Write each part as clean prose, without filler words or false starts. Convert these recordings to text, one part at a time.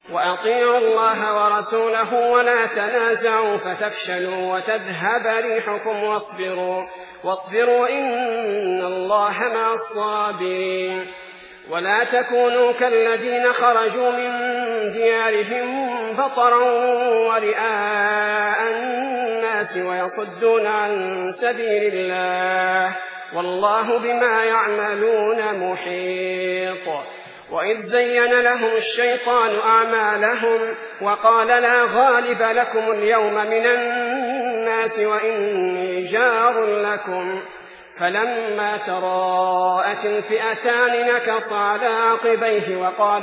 وأطيعوا الله ورسوله ولا تنازعوا فتفشلوا وتذهب ريحكم واصبروا إن الله مع الصابرين. ولا تكونوا كالذين خرجوا من ديارهم بطرا ورئاء الناس ويصدون عن سبيل الله والله بما يعملون محيط. وإذ زين لهم الشيطان أعمالهم وقال لا غالب لكم اليوم من الناس وإني جار لكم فلما تراءت الفئتان نكص على عقبيه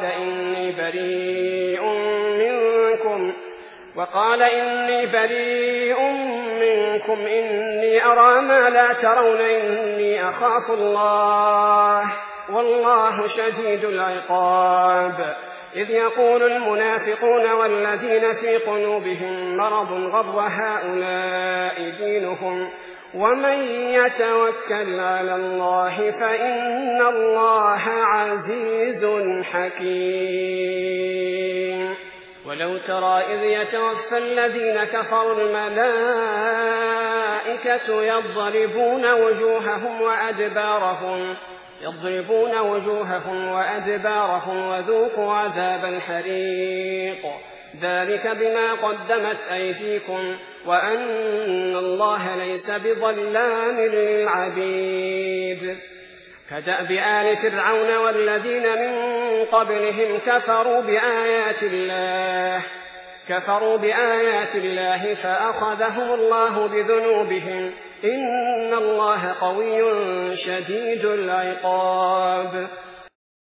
وقال إني بريء منكم إني أرى ما لا ترون إني أخاف الله والله شديد العقاب. إذ يقول المنافقون والذين في قلوبهم مرض غر هؤلاء دينهم ومن يتوكل على الله فإن الله عزيز حكيم. ولو ترى إذ يتوفى الذين كفروا الملائكة يضربون وجوههم وأدبارهم وذوقوا عذاب الحريق ذلك بما قدمت أيديكم وأن الله ليس بظلام للعبيد. كدأب آل فرعون والذين من قبلهم كفروا بآيات الله فأخذهم الله بذنوبهم إن الله قوي شديد العقاب.